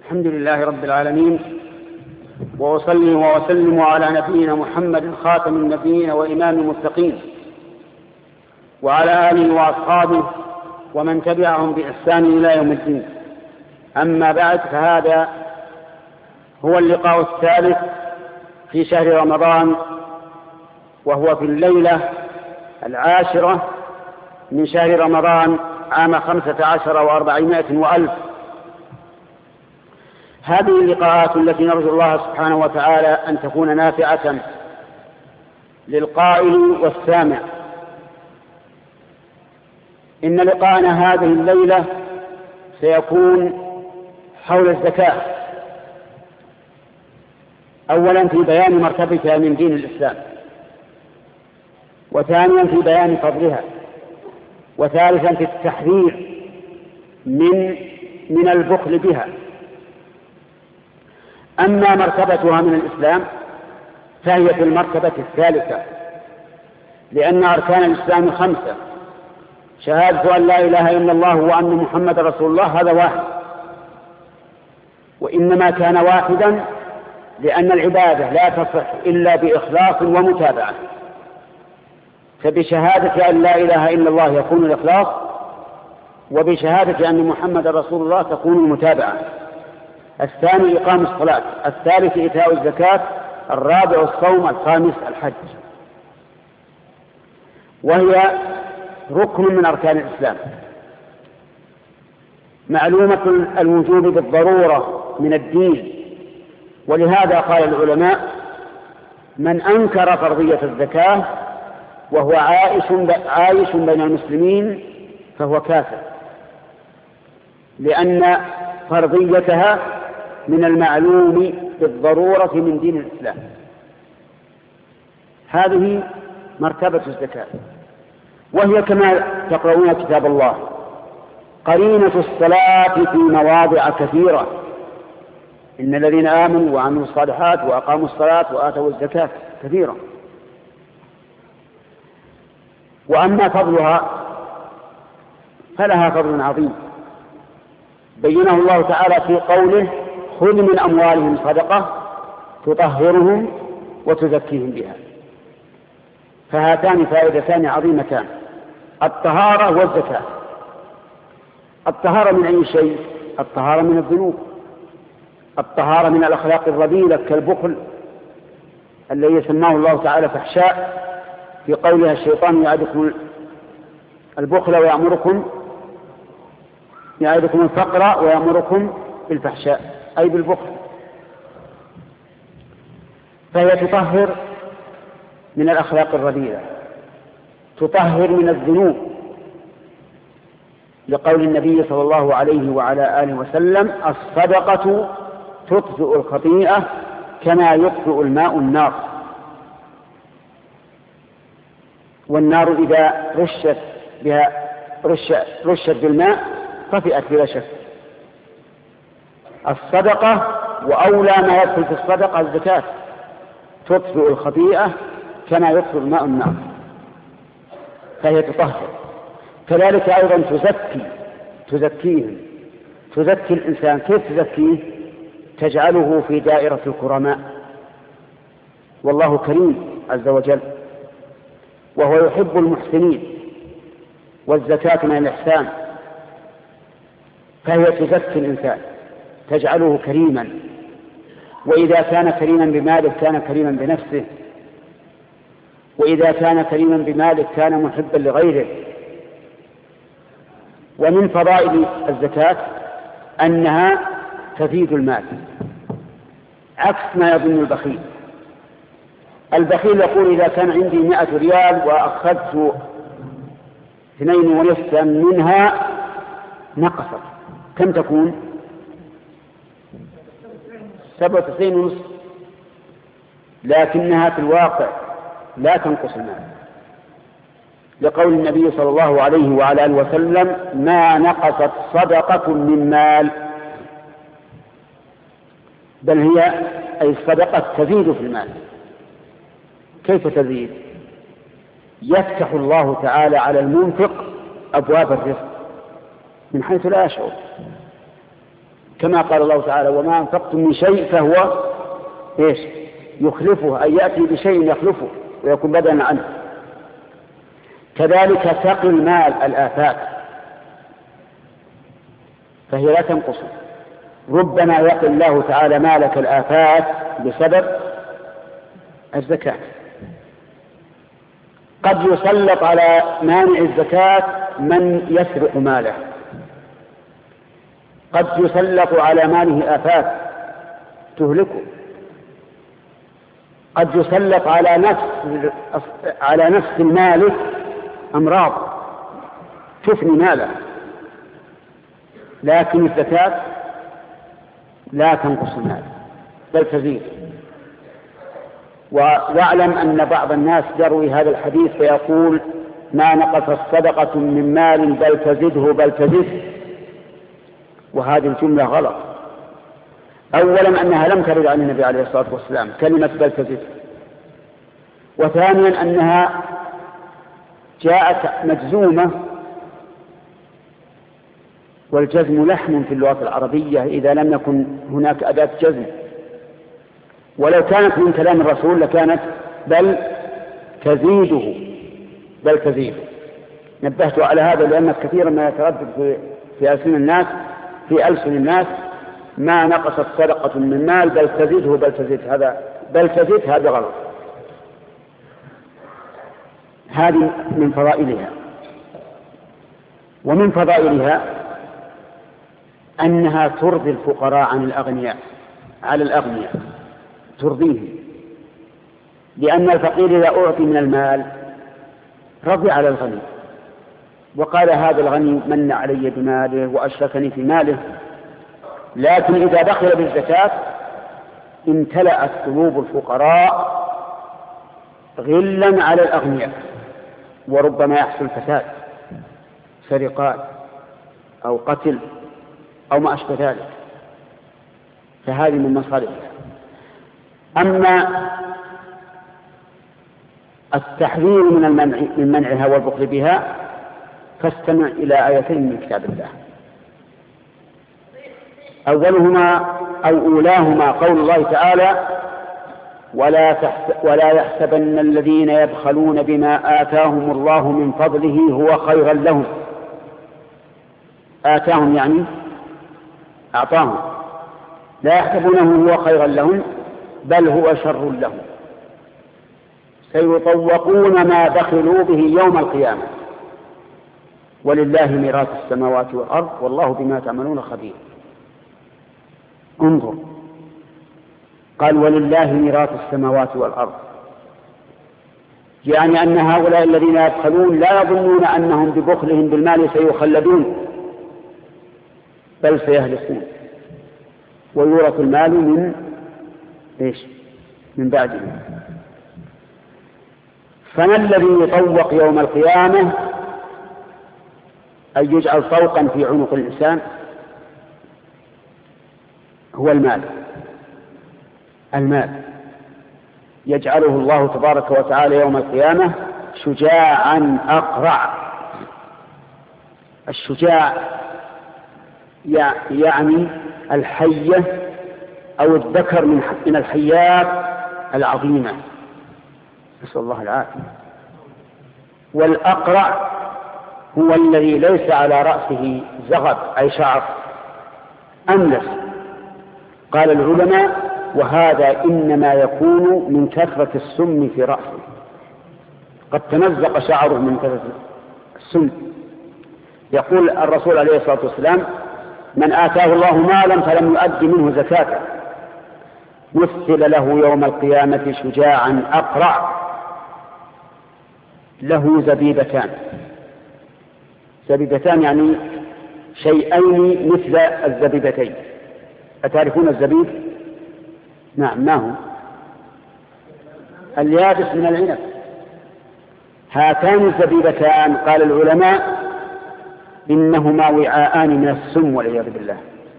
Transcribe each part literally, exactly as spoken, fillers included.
الحمد لله رب العالمين، وأصلي وأسلم على نبينا محمد خاتم النبيين وإمام المتقين، وعلى آله وأصحابه ومن تبعهم بإحسان إلى يوم الدين. أما بعد، فهذا هو اللقاء الثالث في شهر رمضان، وهو في الليلة العاشرة من شهر رمضان عام خمسة عشر وأربعمائة وألف. هذه اللقاءات التي نرجو الله سبحانه وتعالى أن تكون نافعة للقائل والسامع. إن لقاءنا هذه الليلة سيكون حول الزكاة، أولا في بيان مرتبتها من دين الإسلام، وثانيا في بيان فضلها، وثالثا في التحذير من من البخل بها. أما مرتبتها من الإسلام فهي في المرتبة الثالثة، لأن أركان الإسلام خمسة: شهادة أن لا إله إلا الله وأن محمد رسول الله، هذا واحد، وإنما كان واحدا لأن العبادة لا تصح إلا بإخلاص ومتابعة، فبشهادة أن لا إله إلا الله يكون الإخلاص، وبشهادة أن محمد رسول الله تكون المتابعة. الثاني إقام الصلاة، الثالث إيتاء الزكاة، الرابع الصوم، الخامس الحج، وهي ركن من أركان الإسلام، معلومة الوجوب بالضرورة من الدين. ولهذا قال العلماء: من أنكر فرضية الزكاة وهو عائش عايش بين المسلمين فهو كافر، لأن فرضيتها من المعلوم بالضرورة من دين الإسلام. هذه مرتبة الزكاة، وهي كما تقرؤون كتاب الله قرينة الصلاة في مواضع كثيرة: إن الذين آمنوا وعملوا الصالحات وأقاموا الصلاة وآتوا الزكاة، كثيرة. وأما فضلها فلها فضل عظيم بينه الله تعالى في قوله: خذ من أموالهم صدقة تطهرهم وتزكيهم بها. فهاتان فائدتان عظيمتان: الطهارة والزكاة. الطهارة من أي شيء؟ الطهارة من الذنوب، الطهارة من الأخلاق الرذيلة كالبخل الذي سماه الله تعالى فحشاء في قولها: الشيطان يعدكم البخل ويأمركم يعدكم الفقر ويأمركم بالفحشاء، أي بالبخل. فهي تطهر من الأخلاق الرذيلة، تطهر من الذنوب، لقول النبي صلى الله عليه وعلى آله وسلم: الصدقة تطفئ الخطيئة كما يطفئ الماء النار. والنار إذا رشت بها رشت, رشت بالماء طفئت بلا شك. الصدقة وأولى ما يدخل في الصدقة الزكاة، تطفئ الخطيئة كما يطفئ الماء النار، فهي تطهر. كذلك أيضا تزكي تزكيه تزكي الإنسان. كيف تزكيه؟ تجعله في دائرة الكرماء، والله كريم عز وجل، وهو يحب المحسنين، والزكاة من الإحسان. فهي تزكي الإنسان، تجعله كريما، وإذا كان كريما بماله كان كريما بنفسه، وإذا كان كريما بماله كان محبا لغيره. ومن فضائل الزكاة أنها تزيد المال، عكس ما يظن البخيل. البخيل يقول: إذا كان عندي مئة ريال وأخذت اثنين ونصفا منها نقصت، كم تكون؟ سبعة وتسعين ونصف، لكنها في الواقع لا تنقص المال، لقول النبي صلى الله عليه وعلى آله وسلم: ما نقصت صدقة من مال، بل هي أي الصدقة تزيد في المال. كيف تزيد؟ يفتح الله تعالى على المنفق أبواب الرزق من حيث لا يشعر، كما قال الله تعالى وما أنفقتم من شيء فهو إيش يخلفه، أي يأتي بشيء يخلفه ويكون بدلا عنه. كذلك تقي المال الآفات فهي لا تنقص، ربما يقي الله تعالى مالك الآفات بسبب الزكاة. قد يسلط على مانع الزكاة من يسرق ماله، قد يسلط على ماله آفات تهلكه، قد يسلط على نفس على نفس المالك أمراض تفني ماله، لكن الزكاة لا تنقص المال بل تزيد. واعلم أن بعض الناس يروي هذا الحديث فيقول ما نقصت صدقة من مال بل تزده بل تزده، وهذه الجملة غلط. أولا أنها لم ترد عن النبي عليه الصلاة والسلام كلمة بل تزده، وثانيا أنها جاءت مجزومة، والجزم لحن في اللغة العربية إذا لم يكن هناك أداة جزم، ولو كانت من كلام الرسول لكانت بل تزيده بل تزيده. نبهت على هذا لأن كثيرا ما يتردد في, في ألسن الناس في ألسن الناس ما نقصت صدقة من مال بل تزيده بل تزيد، هذا بل تزيد هذا غلط. هذه من فضائلها. ومن فضائلها أنها ترضي الفقراء عن الأغنياء على الأغنياء، ترضيهم، لأن الفقير إذا أعطي من المال رضي على الغني وقال هذا الغني من علي بماله وأشركني في ماله. لكن إذا دخل بالزكاة امتلأت قلوب الفقراء غلا على الأغنياء، وربما يحصل فساد، سرقات أو قتل أو ما أشبه ذلك، فهذه من مصالحها. أما التحذير من المنع من منعها والبخل بها فاستمع إلى آيتين من كتاب الله. أولهما أو أولاهما قول الله تعالى ولا, ولا يحسبن الذين يبخلون بما آتاهم الله من فضله هو خيرا لهم. آتاهم يعني أعطاهم، لا يحسبونه هو خيرا لهم بل هو شر لهم، سيطوقون ما بخلوا به يوم القيامة ولله ميراث السماوات والأرض والله بما تعملون خبير. انظر، قال ولله ميراث السماوات والأرض، يعني أن هؤلاء الذين يبخلون لا يظنون أنهم ببخلهم بالمال سيخلدون بل سيهلكون ويورث المال من إيش؟ من بعدهم. فما الذي يطوق يوم القيامة أن يجعل طوقا في عنق الإنسان؟ هو المال. المال يجعله الله تبارك وتعالى يوم القيامة شجاعا أقرع. الشجاع يعني الحية أو الذكر من الحيات العظيمة، نسأل الله العافية. والأقرع هو الذي ليس على رأسه زغب أي شعر أملس. قال العلماء وهذا إنما يكون من كثرة السم في رأسه، قد تمزق شعره من كثرة السم. يقول الرسول عليه الصلاة والسلام من آتاه الله مالا فلم يؤد منه زكاته مثل له يوم القيامة شجاعا أقرع له زبيبتان. زبيبتان يعني شيئين مثل الزبيبتين. أتعرفون الزبيب؟ نعم، ما هو؟ اليابس من العنب. هاتان الزبيبتان قال العلماء إنهما وعاءان من السم والعياذ بالله،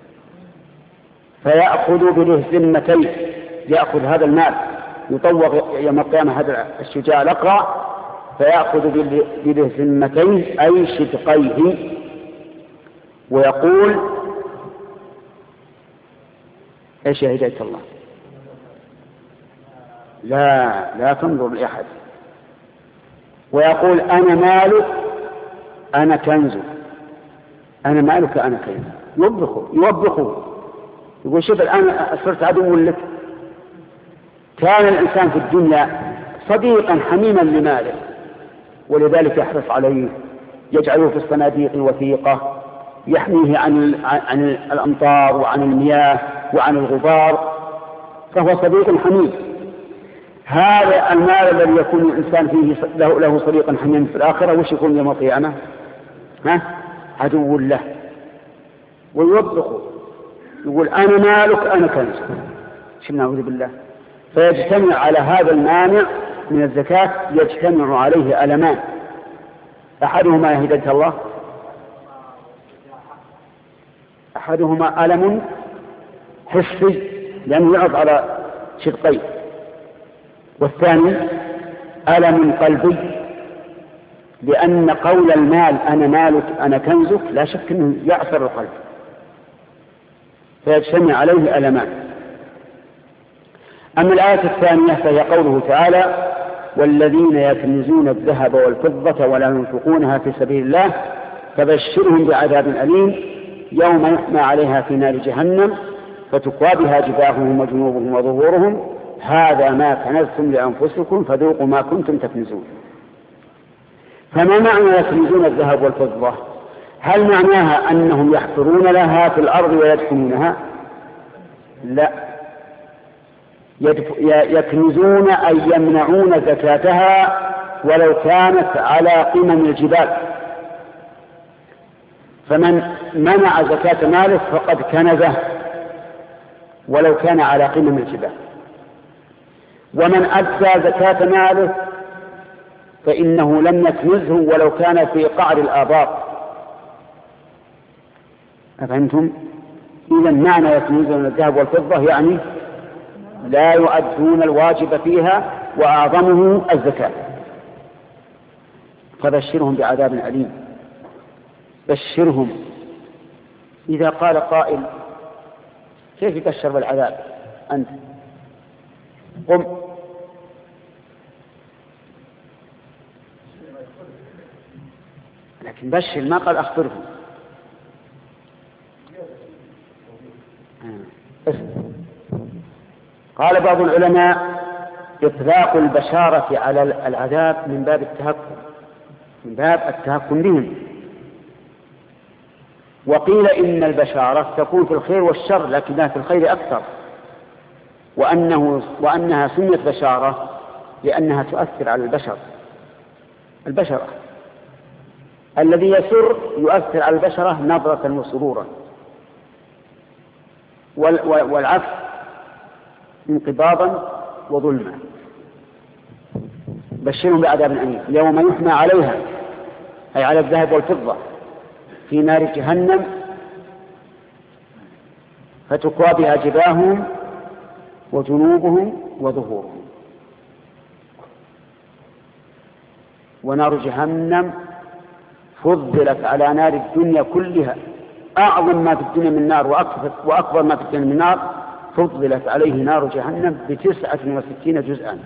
فيأخذ بلهزمتين، يأخذ هذا المال يطوق يوم القيامة هذا الشجاع الأقرع فيأخذ بلهزمتين أي شدقيه، ويقول إيش يا هداية الله؟ لا لا تنظر لأحد ويقول أنا مالك أنا كنزك، أنا مالك أنا كنزك، يوبخه يوبخه يقول شوف الآن صرت عدو لك. كان الإنسان في الدنيا صديقا حميما لماله ولذلك يحرص عليه، يجعله في الصناديق الوثيقة، يحميه عن عن الأمطار وعن المياه وعن الغبار، فهو صديق حميم. هذا المال الذي يكون الإنسان فيه له, له صديقا حميم في الآخرة وش يكون يوم القيامة؟ ها؟ عدو له ويوبخه يقول أنا مالك أنا كنزك. شو نعوذ بالله. فيجتمع على هذا المانع من الزكاة يجتمع عليه ألمان، أحدهما يا هداية الله أحدهما ألم حسي لأنه يعرض على شقين، والثاني ألم قلبي لأن قول المال أنا مالك أنا كنزك لا شك أنه يعصر القلب، فيجتمع عليه ألمان. أما الآية الثانية فهي قوله تعالى والذين يكنزون الذهب والفضة ولا ينفقونها في سبيل الله فبشرهم بعذاب أليم يوم يحمى عليها في نار جهنم فتكوى بها جباههم وجنوبهم وظهورهم هذا ما كنزتم لأنفسكم فذوقوا ما كنتم تكنزون. فما معنى يكنزون الذهب والفضة؟ هل معناها أنهم يحفرون لها في الأرض ويدفنونها؟ لا، يكنزون أي يمنعون زكاتها ولو كانت على قمم الجبال، فمن منع زكاة ماله فقد كنزه ولو كان على قمم الجبال، ومن أدى زكاة ماله فإنه لم يكنزه ولو كان في قعر الآبار. أفهمتم؟ إذن معنى يكنزون الذهب والفضة يعني لا يؤدون الواجب فيها وأعظمه الزكاة. فبشرهم بعذاب أليم. بشرهم. إذا قال قائل كيف يبشر بالعذاب أنت؟ قم. لكن بشر ما قال أخبرهم. قال بعض العلماء إطلاق البشارة على العذاب من باب التهكم من باب التهكم بهم، وقيل إن البشارة تكون في الخير والشر لكنها في الخير أكثر، وأنه وأنها سميت بشارة لأنها تؤثر على البشر البشرة الذي يسر يؤثر على البشرة نظرة وسرورا، والعكس انقباضا وظلما. بشرهم بعذاب أليم يوم يحمى عليها أي على الذهب والفضة في نار جهنم فتكوى بها جباههم وجنوبهم وظهورهم. ونار جهنم فضلت على نار الدنيا كلها، أعظم ما في الدنيا من نار وأكبر ما في الدنيا من نار فضلت عليه نار جهنم بتسعة وستين جزءا،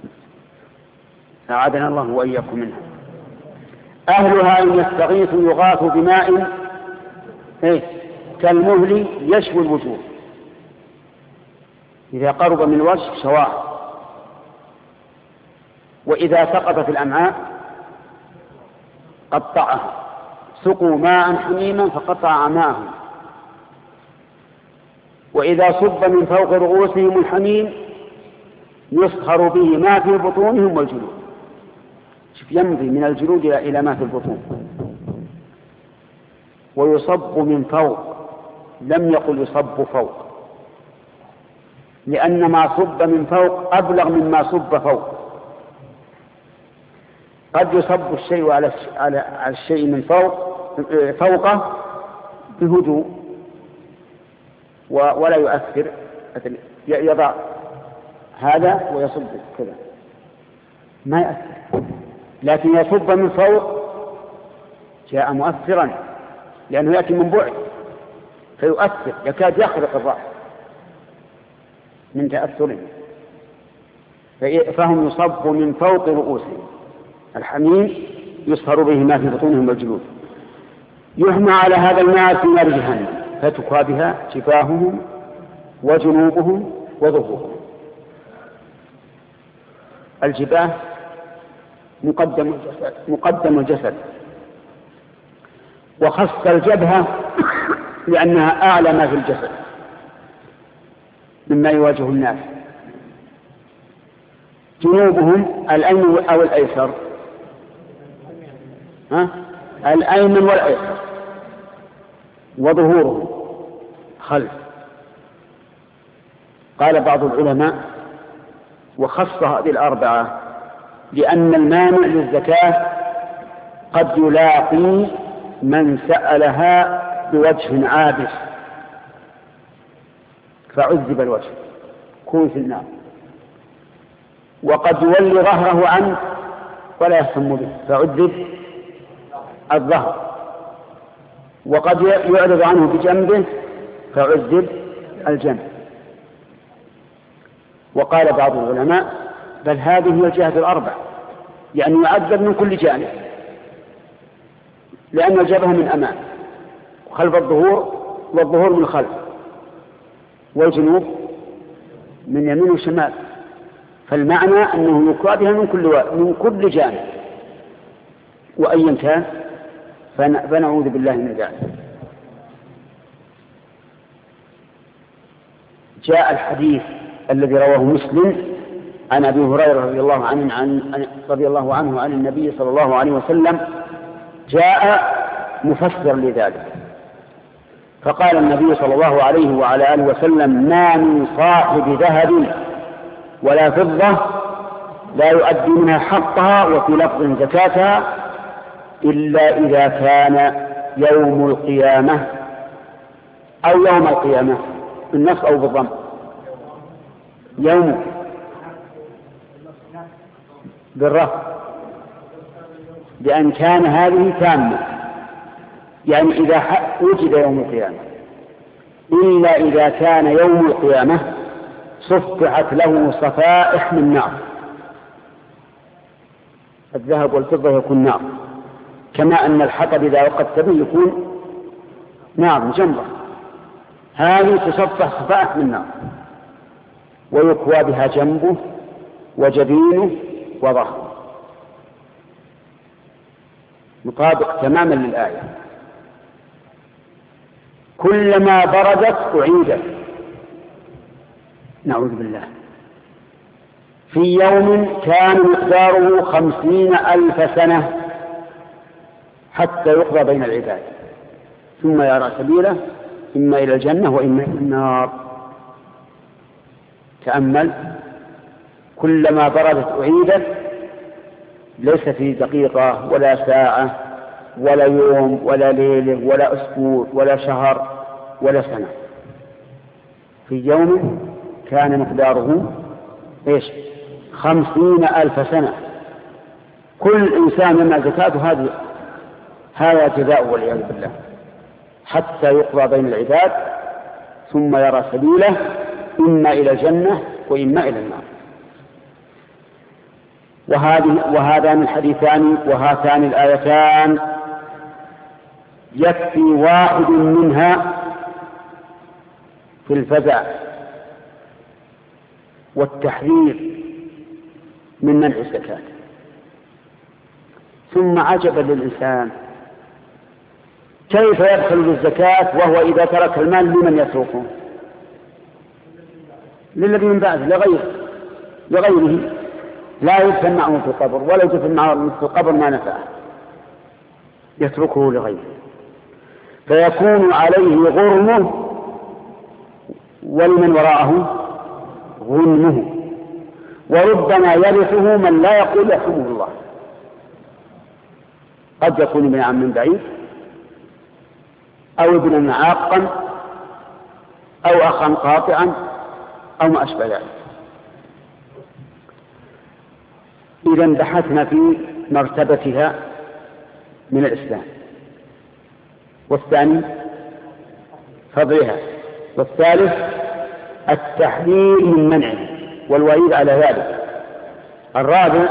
أعاذنا الله وإياكم منها. أهلها إن يستغيثوا يغاثوا بماء إيه؟ كالمهل يشوي الوجوه، إذا قرب من الوجه شواه، وإذا سقط في الأمعاء قطعها، سقوا ماء حميما فقطع أمعاءهم، وإذا صب من فوق رؤوسهم الحميم يصهر به ما في بطونهم والجلود. شوف يمضي من الجلود إلى ما في البطون. ويصب من فوق، لم يقل يصب فوق، لأن ما صب من فوق أبلغ مما صب فوق. قد يصب الشيء على على الشيء من فوق فوقه بهدوء ولا يؤثر، يضع هذا ويصب كذا ما يؤثر، لكن يصب من فوق جاء مؤثرا لأنه يأتي من بعد فيؤثر يكاد يخرق الرأس. من تأثرهم، فهم يصب من فوق رؤوسهم. الحميم يصهر به ما في بطونهم والجلود. يحمى على هذا الماء في نار جهنم فتكوى بها جباههم وجنوبهم وظهورهم. الجباه مقدم الجسد, مقدم الجسد وخص الجبهة لأنها أعلى ما في الجسد مما يواجه الناس. جنوبهم الأيمن أو الأيسر؟ ها؟ الأيمن والأيسر. وظهورهم خلف. قال بعض العلماء وخص هذه الأربعة لأن المانع للزكاة قد يلاقي من سألها بوجه عابس فعذب الوجه كون في النار، وقد يولي ظهره عنه ولا يهتم به فعذب الظهر، وقد يعرض عنه بجنبه فعذب الجنب. وقال بعض العلماء بل هذه هي الجهة الأربع، يعني يعذب من كل جانب، لأن الجبهة من أمام وخلف الظهور والظهور من خلف والجنوب من يمين وشمال، فالمعنى أنه يكوى بها من كل من كل جانب وأيا كان، فنعوذ بالله من ذلك. جاء الحديث الذي رواه مسلم عن أبي هريرة رضي الله عنه عن رضي الله عنه عن النبي صلى الله عليه وسلم، جاء مفسر لذلك، فقال النبي صلى الله عليه وعلى آله وسلم: ما من صاحب ذهب ولا فضة لا يؤدي منها حقها وفي لفظ زكاتها إلا إذا كان يوم القيامة أو يوم القيامة بالنص أو بالضم. يوم بالرفع بأن كان هذه تامة، يعني إذا وجد يوم القيامة، إلا إذا كان يوم القيامة صفحت له صفائح من نار. الذهب والفضة يكون نار، كما أن الحطب إذا وقدت به يكون نار جمرة، هذه تصفح صفائح من نار ويكوى بها جنبه وجبينه وظهره، مطابق تماما للآية. كلما بردت أعيدت، نعوذ بالله. في يوم كان مقداره خمسين ألف سنة حتى يقضى بين العباد ثم يرى سبيله إما إلى الجنة وإما إلى النار. تأمل، كلما بردت أعيدت، ليس في دقيقة ولا ساعة ولا يوم ولا ليلة ولا أسبوع ولا شهر ولا سنة، في يوم كان مقداره إيش؟ خمسين ألف سنة. كل إنسان مما زكاته هذه هذا جزاء والعياذ بالله حتى يقضى بين العباد ثم يرى سبيله إما إلى الجنة وإما إلى النار. وهذه وهذان الحديثان وهاتان الآيتان يكفي واحد منها في الفزع والتحذير من منع الزكاة. ثم عجبا للإنسان، كيف يدخل بالزكاة وهو إذا ترك المال لمن يتركه؟ للذي من بعده، لغيره لغيره لا يدفن معه في القبر ولا يدفن معه في القبر ما نفعه، يتركه لغيره، فيكون عليه غرمه ولمن وراءه غنمه، وربما يرثه من لا يقول يرحمه الله. قد يكون ابن عم من بعيد أو ابنا عاقا أو أخا قاطعا أو ما أشبه ذلك. إذا بحثنا في مرتبتها من الإسلام، والثاني فضلها، والثالث التحذير من منعه والوعيد على ذلك. الرابع: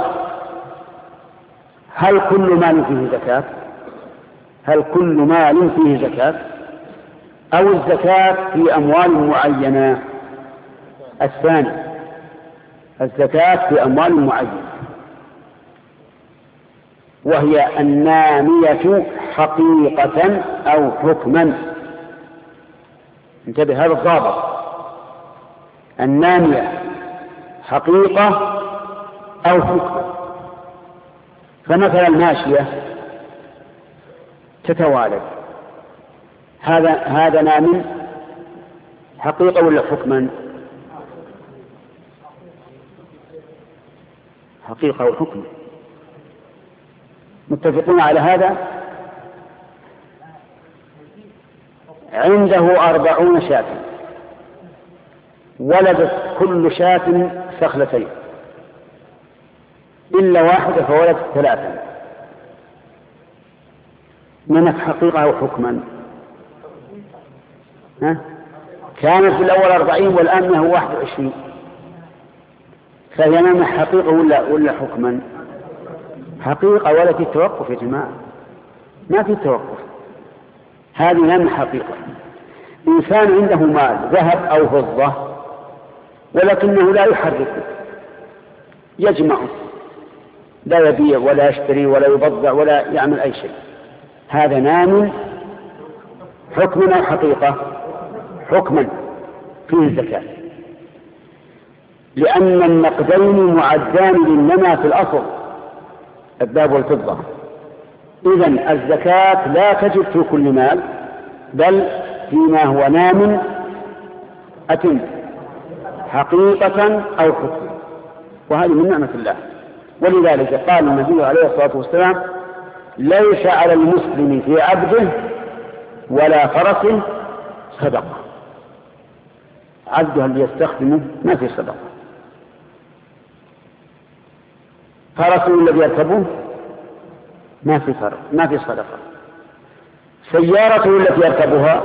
هل كل مال فيه زكاة؟ هل كل مال فيه زكاة أو الزكاة في أموال معينة؟ الثاني: الزكاة في أموال معينة، وهي النامية حقيقة أو حكما. انتبه، هذا الضابط: النامية حقيقة أو حكما. فمثلا الماشية تتوالد، هذا هذا نام حقيقة ولا حكما؟ حقيقة وحكما. متفقون على هذا؟ عنده أربعون شاة، ولدت كل شاة سخلتين إلا واحدة فولدت ثلاثا، منك حقيقة أو حكما؟ ها؟ كانت في الأول أربعين والآن هو واحد وعشرين، فهي نعم حقيقة ولا, ولا حكما؟ حقيقة، ولا في التوقف يا جماعة، ما في توقف، هذه نعم حقيقة. إنسان عنده مال ذهب أو فضة ولكنه لا يحركه، يجمعه، لا يبيع ولا يشتري ولا يبضع ولا يعمل أي شيء، هذا نام حكما أو حقيقة؟ حكما، فيه الزكاة، لأن النقدين معدان للنمى في الأصل، الذهب والفضة. إذن الزكاة لا تجب في كل مال، بل فيما هو نام أتم حقيقة أو حكما، وهذه من نعمة الله. ولذلك قال النبي عليه الصلاة والسلام: ليس على المسلم في عبده ولا فرسه صدقة. عبده اللي يستخدمه ما في صدقة، فرسه الذي يركبه ما في فرق، ما في صدقة، سيارته التي يركبها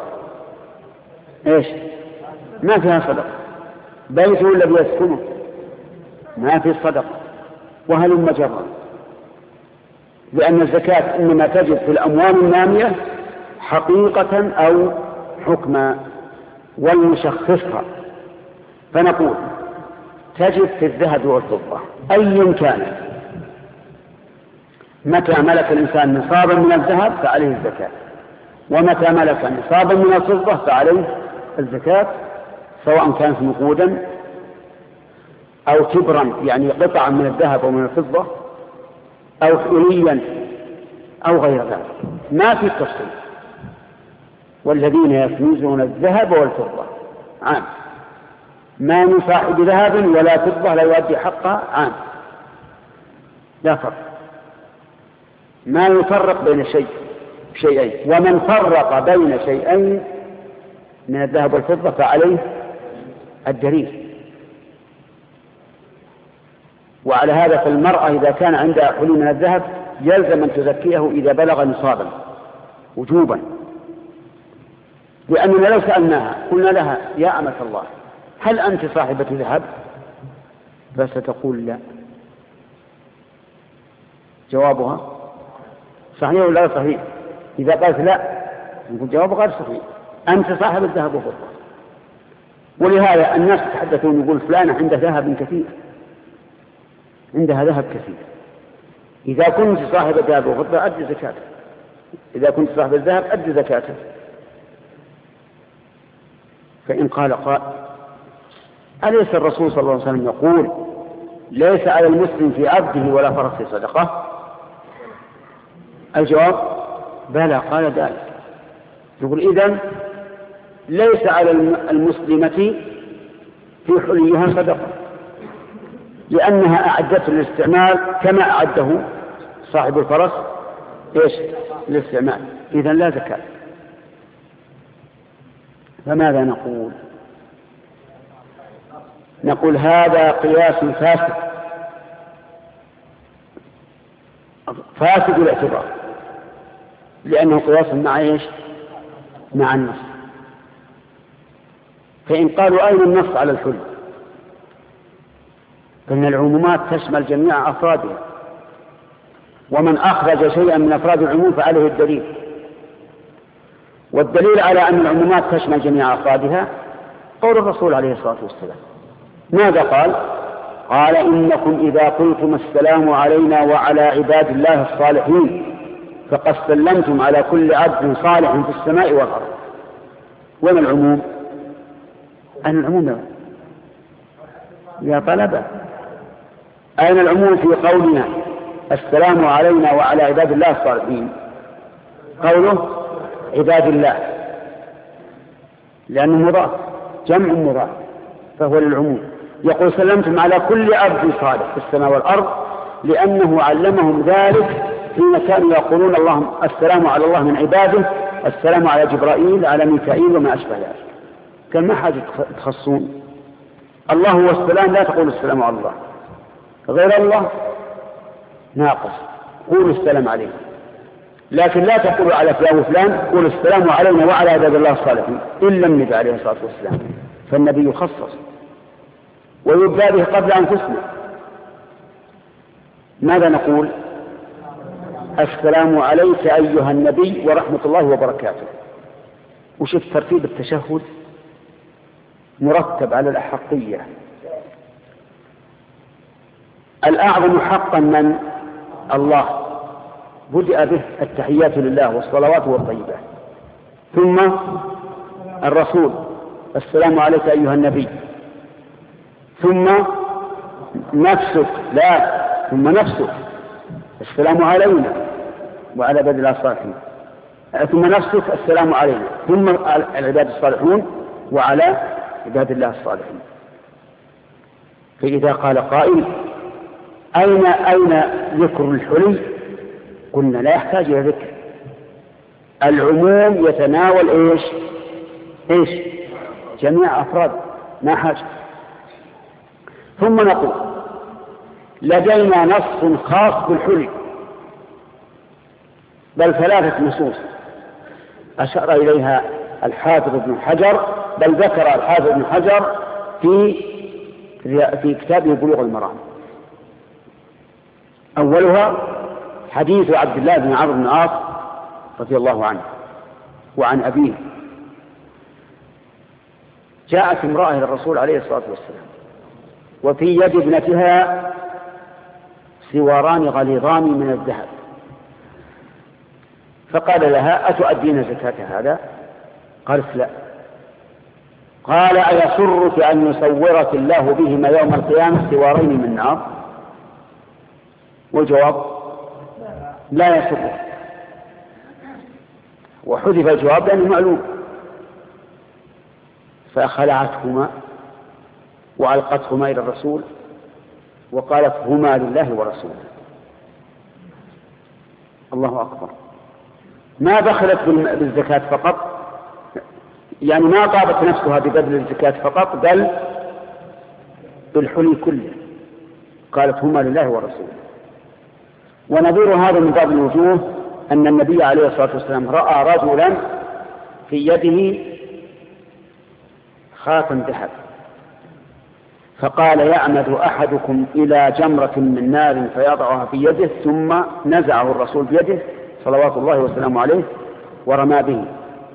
ايش؟ ما فيها صدقة، بيته الذي يسكنه ما في صدقة، وهلم جرا، لأن الزكاة إنما تجب في الأموال النامية حقيقة أو حكما، والمشخصها. فنقول تجب في الذهب والفضة أيا كان، متى ملك الإنسان نصابا من الذهب فعليه الزكاة، ومتى ملك نصابا من الفضة فعليه الزكاة، سواء كانت نقودا أو تبرا يعني قطعا من الذهب ومن الفضة، أو حليا أو غير ذلك، ما في تفصيل. والذين يكنزون الذهب والفضة عام، ما من صاحب ذهب ولا فضة لا يؤدي حقها عام، لا فرق، ما يفرق بين شيء شيئين، ومن فرق بين شيئين من الذهب والفضة فعليه الدليل. وعلى هذا فالمرأة إذا كان عندها حلي من الذهب يلزم أن تزكيه إذا بلغ نصابا وجوبا، لأننا لو سألناها قلنا لها: يا أمة الله، هل أنت صاحبة ذهب؟ فستقول لا. جوابها صحيح ولا صحيح؟ إذا قالت لا نقول جوابها غير صحيح، أنت صاحب الذهب وفضة. ولهذا الناس يتحدثون يقول فلانة عندها ذهب كثير، عندها ذهب كثير. إذا كنت صاحب الذهب وفضة أدي زكاته، إذا كنت صاحب الذهب أدي زكاته. فإن قال قال: أليس الرسول صلى الله عليه وسلم يقول: ليس على المسلم في عبده ولا فرسه صدقة؟ الجواب: بلى، قال ذلك. يقول: إذن ليس على المسلمة في حليها صدقة، لأنها أعدته للاستعمال كما أعده صاحب الفرس إيش للاستعمال، إذن لا زكاة. فماذا نقول؟ نقول هذا قياس فاسد فاسد الاعتبار، لأنه قياس مع إيش؟ مع النص. فإن قالوا أين النص على الحل؟ فإن العمومات تشمل جميع أفرادها، ومن أخرج شيئا من أفراد العموم فعليه الدليل، والدليل على أن العمومات تشمل جميع أفرادها قول الرسول عليه الصلاة والسلام. ماذا قال؟ قال إنكم إذا قلتم السلام علينا وعلى عباد الله الصالحين فقد سلمتم على كل عبد صالح في السماء والأرض. وما العموم؟ أين العموم يا طلبة؟ أين العموم في قولنا السلام علينا وعلى عباد الله الصالحين؟ قوله عباد الله، لأنه مضاف، جمع مضاف، فهو للعموم. يقول سلمتم على كل عبد صالح في السماء والأرض، لأنه علمهم ذلك حين كانوا يقولون اللهم السلام على الله من عباده، السلام على جبرائيل على ميكائيل وما أشبه ذلك. كان ما حاجة تخصون الله هو السلام، لا تقول السلام على الله، غير الله ناقص، قولوا السلام عليكم، لكن لا تقولوا على فلان وفلان، قولوا السلام علينا وعلى عباد الله الصالحين إلا النبي عليه الصلاة والسلام، فالنبي يخصص ويبدأ به قبل أنفسنا. ماذا نقول؟ السلام عليك أيها النبي ورحمة الله وبركاته. وشوف ترتيب التشهد مرتب على الأحقية. الأعظم حقا من الله، بدأ به التحيات لله والصلوات والطيبات، ثم الرسول السلام عليك أيها النبي، ثم نفسك، لا ثم نفسك السلام علينا وعلى عباد الله الصالحين، ثم نفسك السلام علينا، ثم العباد الصالحون وعلى عباد الله الصالحين. فإذا قال قائل أين أين ذكر الحلي؟ قلنا لا يحتاج إلى ذكر، العموم يتناول إيش إيش جميع أفراد، ما حاجة. ثم نقول لدينا نص خاص بالحلي، بل ثلاثة نصوص أشار إليها الحافظ ابن حجر، بل ذكر الحافظ ابن حجر في في كتابه بلوغ المرام. أولها حديث عبد الله بن عمرو بن العاص رضي الله عنه وعن أبيه. جاءت امرأة إلى الرسول عليه الصلاة والسلام وفي يد ابنتها سواران غليظان من الذهب، فقال لها أتؤدين زكاة هذا؟ قالت لا. قال أيسرك أن يصورك الله بهما يوم القيامة سوارين من نار؟ والجواب لا يسرك، وحذف الجواب لأنه معلوم، فخلعتهما وألقتهما إلى الرسول وقالت هما لله ورسوله. الله أكبر. ما دخلت بالزكاة فقط، يعني ما طابت نفسها ببذل الزكاة فقط، بل بالحلي كله، قالت هما لله ورسوله. ونظير هذا من بعض الوجوه أن النبي عليه الصلاة والسلام رأى رجلا في يده خاتم ذهب، فقال يعمد أحدكم إلى جمرة من نار فيضعها في يده، ثم نزعه الرسول بيده صلوات الله وسلامه عليه ورمى به.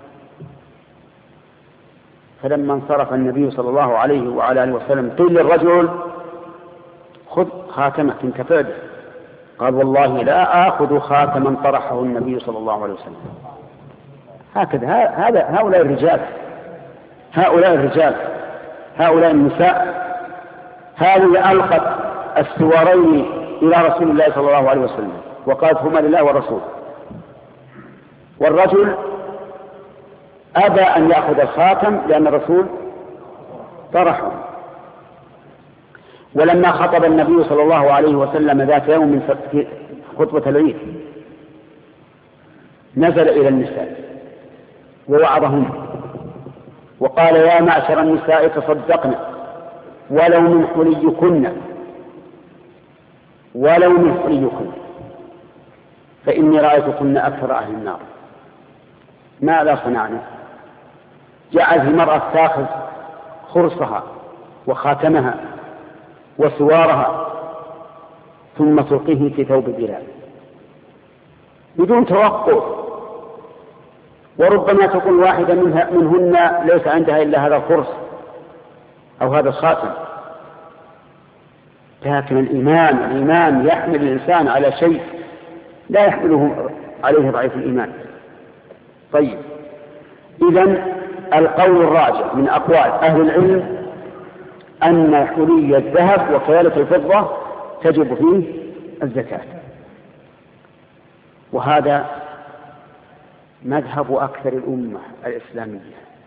فلما انصرف النبي صلى الله عليه وعلى آله وسلم قيل للرجل خذ خاتمك انتفع به، قال والله لا آخذ خاتما طرحه النبي صلى الله عليه وسلم. هكذا هذا هؤلاء الرجال هؤلاء الرجال هؤلاء النساء، هذه ألقت السوارين إلى رسول الله صلى الله عليه وسلم وقالت هما لله والرسول، والرجل أبى أن يأخذ الخاتم لأن الرسول طرحه. ولما خطب النبي صلى الله عليه وسلم ذات يوم في خطبة العيد نزل إلى النساء ووعظهن وقال يا معشر النساء تصدقن ولو من حليكن ولو من حليكن فإني رأيتكن أكثر أهل النار. ماذا صنعنا؟ جعلت المرأة تأخذ خرصها وخاتمها وسوارها ثم تلقيه في ثوب بلال بدون توقف، وربما تكون واحدة منها منهن ليس عندها إلا هذا الخرص أو هذا الخاتم. لكن الإيمان الإيمان يحمل الإنسان على شيء لا يحمله عليه ضعيف الإيمان. طيب، إذن القول الراجح من أقوال أهل العلم أن حلي الذهب وكيالة الفضة تجب فيه الزكاة، وهذا مذهب أكثر الأمة الإسلامية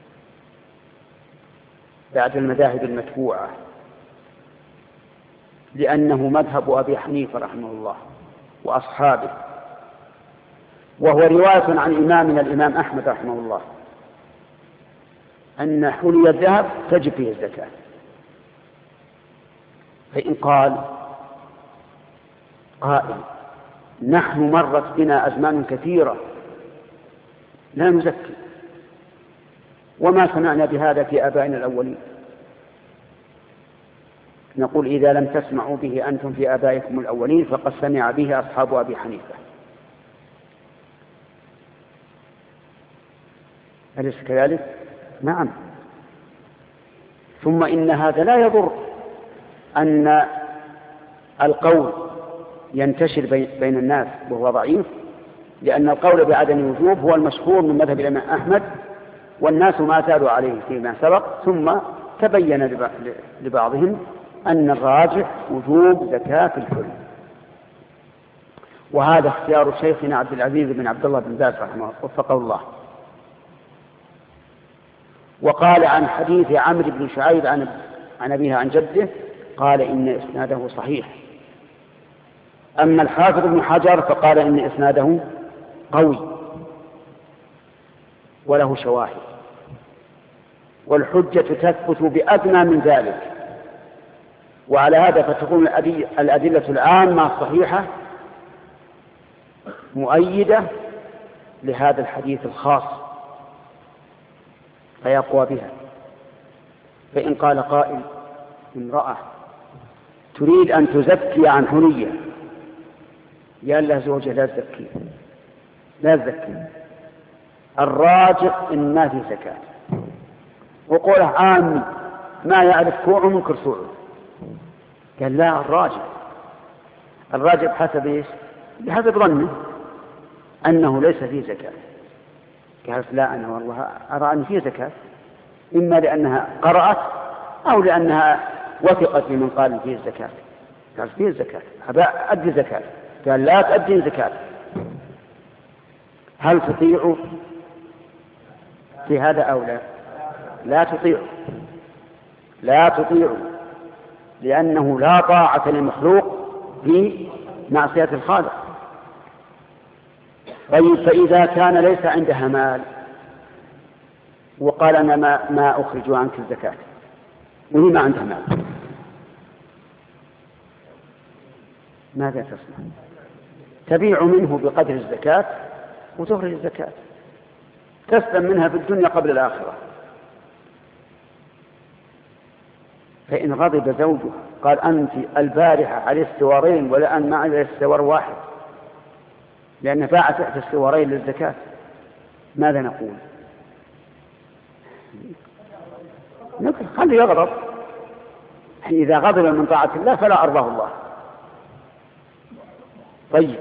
بعد المذاهب المتبوعة، لأنه مذهب أبي حنيفة رحمه الله وأصحابه، وهو رواية عن إمامنا الإمام أحمد رحمه الله أن حلي الذهب تجب فيه الزكاة. فإن قال قائل نحن مرت بنا أزمان كثيرة لا نزكي وما سمعنا بهذا في آبائنا الأولين، نقول إذا لم تسمعوا به أنتم في آبائكم الأولين فقد سمع به أصحاب أبي حنيفة. أليس كذلك؟ نعم. ثم إن هذا لا يضر أن القول ينتشر بين الناس وهو ضعيف، لأن القول بعدم الوجوب هو المشهور من مذهب الإمام أحمد، والناس ما زالوا عليه فيما سبق، ثم تبين لبعضهم أن الراجح وجوب زكاة الحلي. وهذا اختيار شيخنا عبد العزيز بن عبد الله بن باز رحمه الله وفقه الله. وقال عن حديث عمرو بن شعيب عن عن أبيه عن جده قال إن إسناده صحيح. أما الحافظ ابن حجر فقال إن إسناده قوي وله شواهد، والحجة تثبت بأدنى من ذلك. وعلى هذا فتكون الأدلة العامة الصحيحة مؤيدة لهذا الحديث الخاص فيقوى بها. فإن قال قائل امرأة تريد أن تزكي عن حلية، يا الله زوجها لا تزكي لا تزكي، الراجح إن ما في زكاة، وقوله عامي ما يعرف كوعه من كرسوعه. قال لا، الراجح الراجح بحسب ايش؟ بحسب ظنه أنه ليس فيه زكاة. قالت لا، أنا والله أرى أن فيه زكاة، إما لأنها قرأت أو لأنها وثقت بمن قال فيه الزكاة. قال فيه الزكاة، أبا أدي زكاة. قال لا تأدي زكاة. هل تطيع في هذا أو لا؟ لا تطيع لا تطيع لأنه لا طاعة للمخلوق في معصية الخالق. طيب، فإذا كان ليس عندها مال وقال أنا ما, ما أخرج عنك الزكاة وهي ما عندها مال، ماذا تصنع؟ تبيع منه بقدر الزكاة وتخرج الزكاة، تسلم منها في الدنيا قبل الآخرة. فإن غضب زوجه قال أنت البارحة على السوارين والآن ما على السوار واحد لأن باعت إحدى السوارين للزكاة، ماذا نقول؟ نقول خلي يغضب، إذا غضب من طاعة الله فلا أرضاه الله. طيب،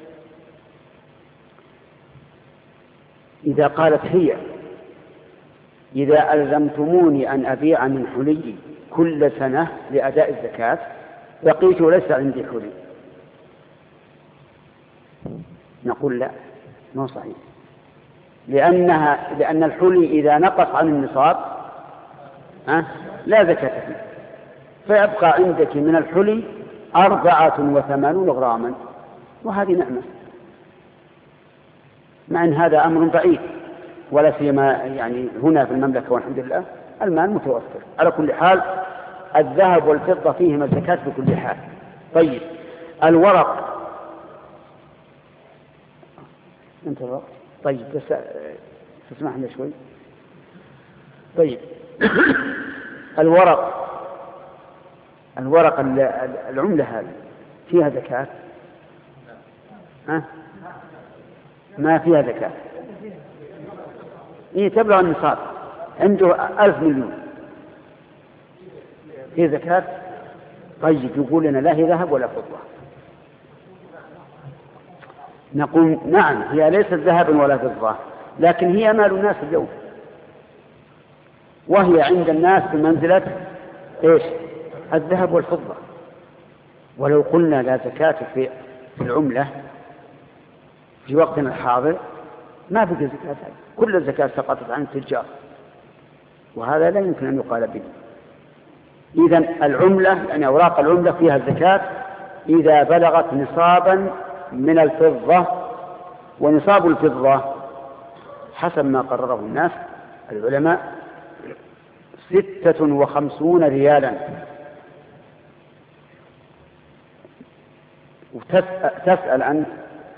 إذا قالت هي إذا ألزمتموني أن أبيع من حلي كل سنة لأداء الزكاة بقيت ليس عندي حلي، نقول لا، ما صحيح، لأنها لأن الحلي إذا نقص عن النصاب أه؟ لا زكاة فيه، فيبقى عندك من الحلي أربعة وثمانون غراما، وهذه نعمة، مع أن هذا أمر بعيد، ولا سيما يعني هنا في المملكة والحمد لله المال متوفر. على كل حال الذهب والفضة فيهما الزكاة بكل حال. طيب، الورق انت الورق طيب بس تسمح لي شوي. طيب الورق الورق العملة هذه فيها زكاة؟ ها؟ ما فيها زكاة. إيه تبلغ النصاب، عنده ألف مليون، فيه زكاة؟ طيب يقول لنا لا هي ذهب ولا فضة. نقول نعم هي ليست ذهبا ولا فضة، لكن هي مال الناس اليوم، وهي عند الناس بمنزلة إيش؟ الذهب والفضة. ولو قلنا لا زكاة في العملة في وقتنا الحاضر ما بقى زكاة، كل الزكاة سقطت عن التجار، وهذا لا يمكن أن يقال به. إذن العملة يعني أوراق العملة فيها الزكاة إذا بلغت نصابا من الفضة، ونصاب الفضة حسب ما قرره الناس العلماء ستة وخمسون ريالا. وتسأل عن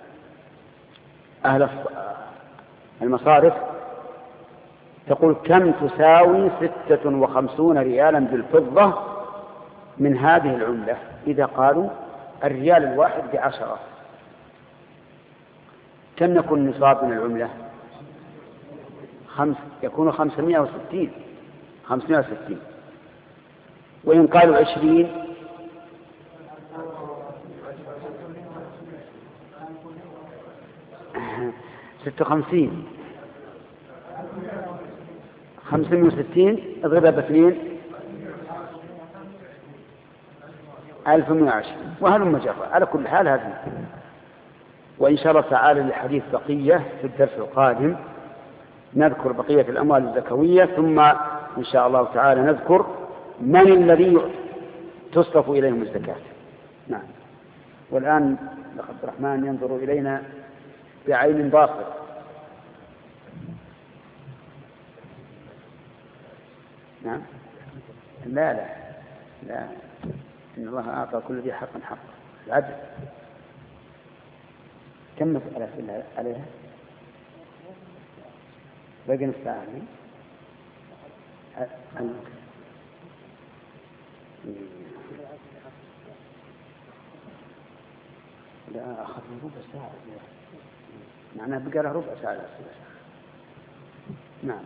أهل المصارف تقول كم تساوي ستة وخمسون ريالا بالفضة من هذه العملة؟ إذا قالوا الريال الواحد بعشرة، كم يكون نصاب من العملة؟ خمس يكون خمسمائة وستين خمسمائة وستين. وإن قالوا عشرين ستة وخمسين خمسمائة وستين اضربها باثنين ألف ومائة وعشرين وهلم جرى. على كل حال هذه، وإن شاء الله تعالى للحديث بقية في الدرس القادم نذكر بقية الأموال الزكوية، ثم إن شاء الله تعالى نذكر من الذي تصرف إليهم الزكاة. نعم. والآن عبد الرحمن ينظر إلينا بعين باصرة. نعم. لا لا لا إن الله أعطى كل ذي حق حق العدل. كم مسألة عليها؟ باقي نص ساعة. لا أخذ ربع ساعة، معناه بقى له ربع ساعة. نعم.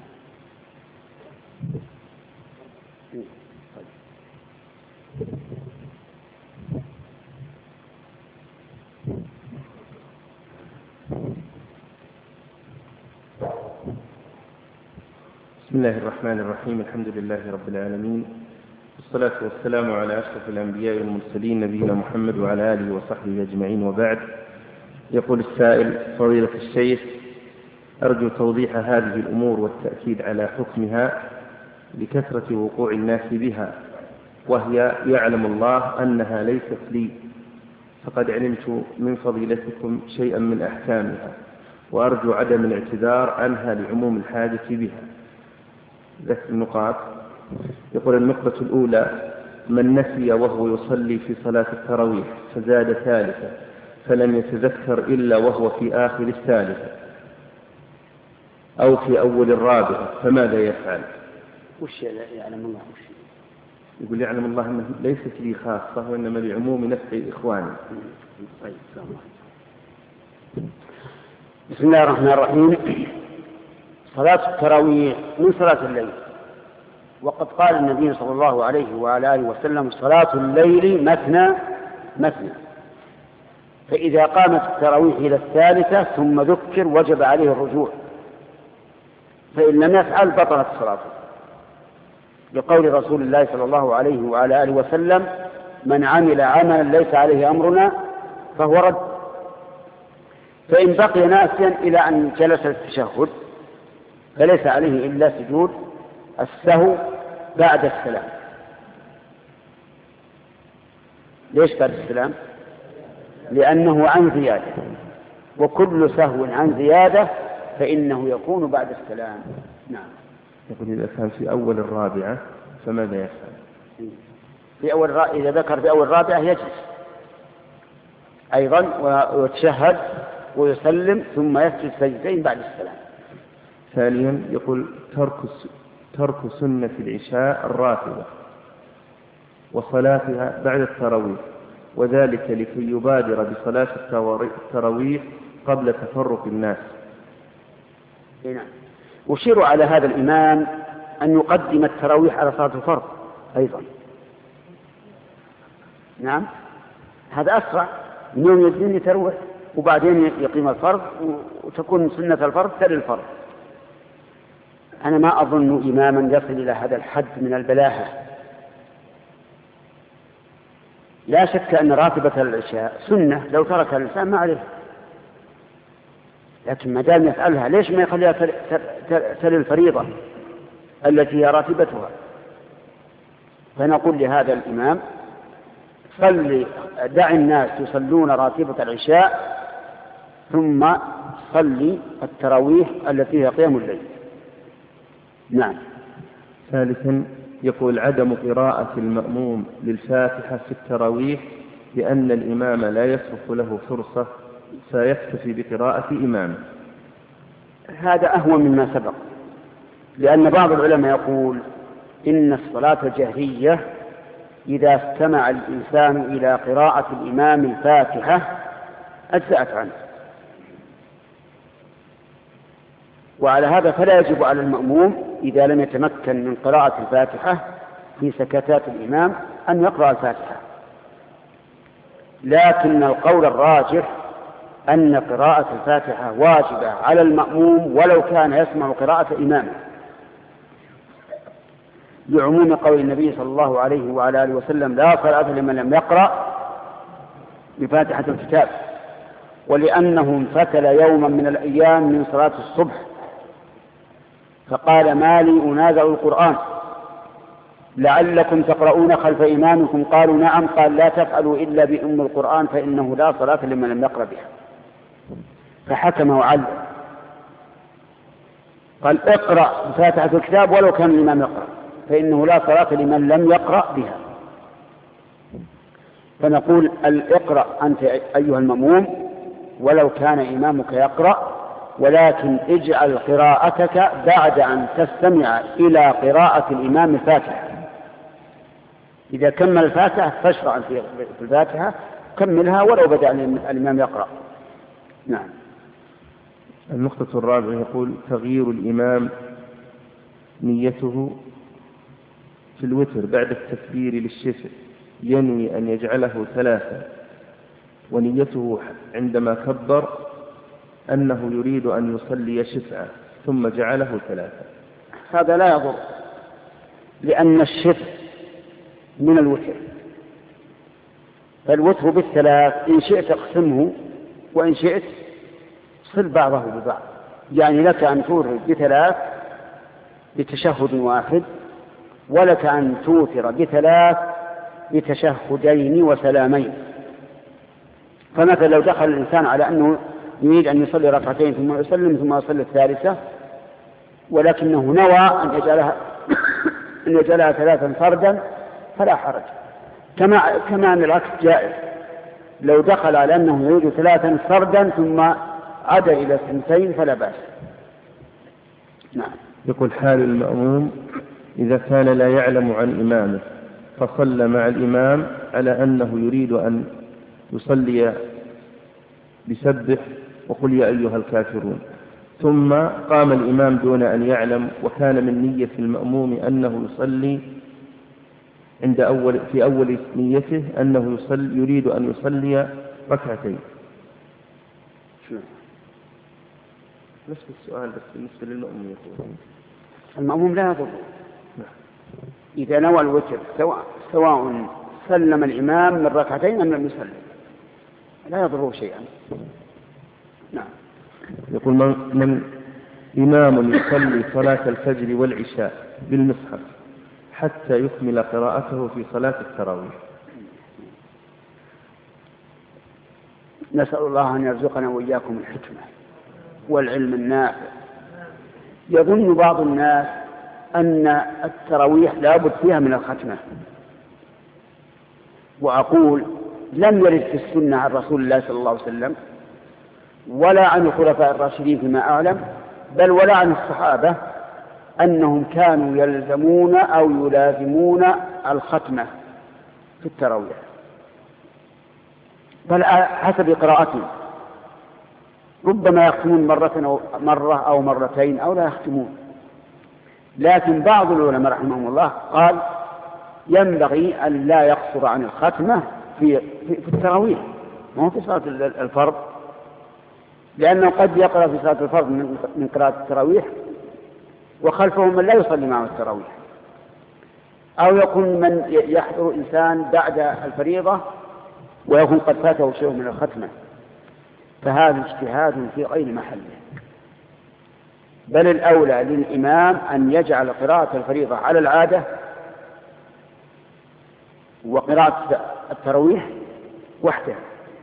بسم الله الرحمن الرحيم. الحمد لله رب العالمين، والصلاة والسلام على أشرف الأنبياء والمرسلين نبينا محمد وعلى آله وصحبه أجمعين، وبعد. يقول السائل: فضيلة الشيخ، أرجو توضيح هذه الأمور والتأكيد على حكمها لكثرة وقوع الناس بها، وهي يعلم الله أنها ليست لي، فقد علمت من فضيلتكم شيئا من أحكامها، وأرجو عدم الاعتذار عنها لعموم الحاجة بها. ذكر النقاط. يقول: النقطة الأولى: من نسي وهو يصلي في صلاة التراويح فزاد ثالثة فلم يتذكر إلا وهو في آخر الثالثة أو في أول الرابعة، فماذا يفعل؟ وش يعلم الله؟ وش يقول: يعلم الله أنه ليست لي خاصة وإنما لعموم نفع إخواني. طيب. بسم الله الرحمن الرحيم. صلاة التراويح من صلاة الليل، وقد قال النبي صلى الله عليه وعلى آله وسلم: صلاة الليل مثنى مثنى، فإذا قامت التراويح إلى الثالثة ثم ذكر وجب عليه الرجوع، فإن لم يفعل بطلت صلاته، لقول رسول الله صلى الله عليه وعلى آله وسلم: من عمل عملا ليس عليه أمرنا فهو رد. فإن بقي ناسيا إلى أن جلس التشهد فليس عليه إلا سجود السهو بعد السلام. ليش بعد السلام؟ لأنه عن زيادة، وكل سهو عن زيادة فإنه يكون بعد السلام. نعم. يقول: إذا كان في أول الرابعة فماذا يفعل؟ في أول الرابعة إذا ذكر في أول الرابعة يجلس أيضا ويتشهد ويسلم ثم يسجد سجدتين بعد السلام. ثانيا: يقول: ترك ترك سنة العشاء الراتبة وصلاتها بعد التراويح، وذلك لكي يبادر بصلاة التراويح قبل تفرق الناس. نعم. أشير على هذا الإمام أن يقدم التراويح على صلاة الفرض أيضا. نعم، هذا أسرع من يوم يدين يتروح وبعدين يقيم الفرض وتكون سنة الفرض تلي الفرض. أنا ما أظن إماما يصل إلى هذا الحد من البلاهة. لا شك أن راتبة العشاء سنة لو تركها الإنسان ما عليه، لكن ما دام يفعلها ليش ما يخليها تلي الفريضة التي هي راتبتها؟ فنقول لهذا الإمام صلي، دع الناس يصلون راتبة العشاء ثم صلي التراويح التي هي قيام الليل. نعم. ثالثا يقول عدم قراءة المأموم للفاتحة في التراويح لأن الإمام لا يصرف له فرصة فيكتفي بقراءة إمامه. هذا أهون مما سبق، لأن بعض العلماء يقول إن الصلاة الجهرية إذا استمع الإنسان إلى قراءة الإمام الفاتحة أجزأت عنه، وعلى هذا فلا يجب على المأموم إذا لم يتمكن من قراءة الفاتحة في سكتات الإمام أن يقرأ الفاتحة. لكن القول الراجح أن قراءة الفاتحة واجبة على المأموم ولو كان يسمع قراءة إمامه، لعموم قول النبي صلى الله عليه وعلى آله وسلم لا صلاة لمن لم يقرأ بفاتحة الكتاب، ولأنه انفتل يوما من الأيام من صلاة الصبح فقال ما لي أنازع القرآن لعلكم تقرؤون خلف إمامكم؟ قالوا نعم. قال لا تفعلوا إلا بأم القرآن فإنه لا صلاة لمن لم يقرأ بها. فحكم وعلم قال اقرأ بفاتحة الكتاب ولو كان الإمام يقرأ فإنه لا صلاة لمن لم يقرأ بها. فنقول اقرأ أنت أيها المأموم ولو كان إمامك يقرأ، ولكن اجعل قراءتك بعد أن تستمع إلى قراءة الإمام الفاتحة. إذا كمل الفاتحة فاشرع في الفاتحة كملها ولو بدأ الإمام يقرأ. نعم. النقطة الرابعة يقول تغيير الإمام نيته في الوتر بعد التكبير للشفع، ينوي أن يجعله ثلاثة ونيته عندما كبر أنه يريد أن يصلي شفعا ثم جعله ثلاثة. هذا لا يضر، لأن الشفع من الوتر، فالوتر بالثلاث إن شئت اقسمه وإن شئت صل بعضه ببعض. يعني لك أن تورد بثلاث بتشهد واحد، ولك أن توتر بثلاث بتشهدين وسلامين. فمثلا لو دخل الإنسان على أنه يريد أن يصلي ركعتين ثم يسلم ثم يصلي الثالثة، ولكنه نوى أن يجعلها أن يجعلها ثلاثا فردا فلا حرج. كما كما أن العكس جائز، لو دخل على أنه يريد ثلاثا فردا ثم عاد إلى اثنتين فلا بأس. نعم. يقول حال المأموم إذا كان لا يعلم عن إمامه فصلى مع الإمام على أنه يريد أن يصلي بسبح وقل يا أيها الكافرون، ثم قام الإمام دون أن يعلم وكان من نية المأموم أنه يصلي عند أول في أول نيته أنه يصلي يريد أن يصلي ركعتين. نفس السؤال بس بالنسبة للمأموم يقول المأموم لا يضر إذا نوى الوتر سواء سواء سلم الإمام من ركعتين أم لم يسلم، لا يضره شيئا. نعم. يقول من, من إمام يصلي صلاة الفجر والعشاء بالمصحف حتى يكمل قراءته في صلاة التراويح. نسأل الله أن يرزقنا وإياكم الحكمة والعلم النافع. يظن بعض الناس أن التراويح لا بد فيها من الختمة، وأقول لم يرد في السنة عن رسول الله صلى الله عليه وسلم ولا عن الخلفاء الراشدين فيما أعلم، بل ولا عن الصحابة أنهم كانوا يلزمون أو يلازمون الختمة في التراويح، بل حسب قراءتهم، ربما يختمون مرة أو مرة أو مرتين أو لا يختمون. لكن بعض العلماء رحمهم الله قال ينبغي أن لا يقصر عن الختمة في, في, في التراويح، ما هو في صلاة الفرض، لأنه قد يقرأ في صلاة الفرض من قراءة التراويح وخلفه من لا يصلي معه التراويح، أو يكون من يحضر إنسان بعد الفريضة ويكون قد فاته شيء من الختمة، فهذا اجتهاد في غير محله. بل الأولى للإمام أن يجعل قراءة الفريضة على العادة وقراءة التراويح وحده،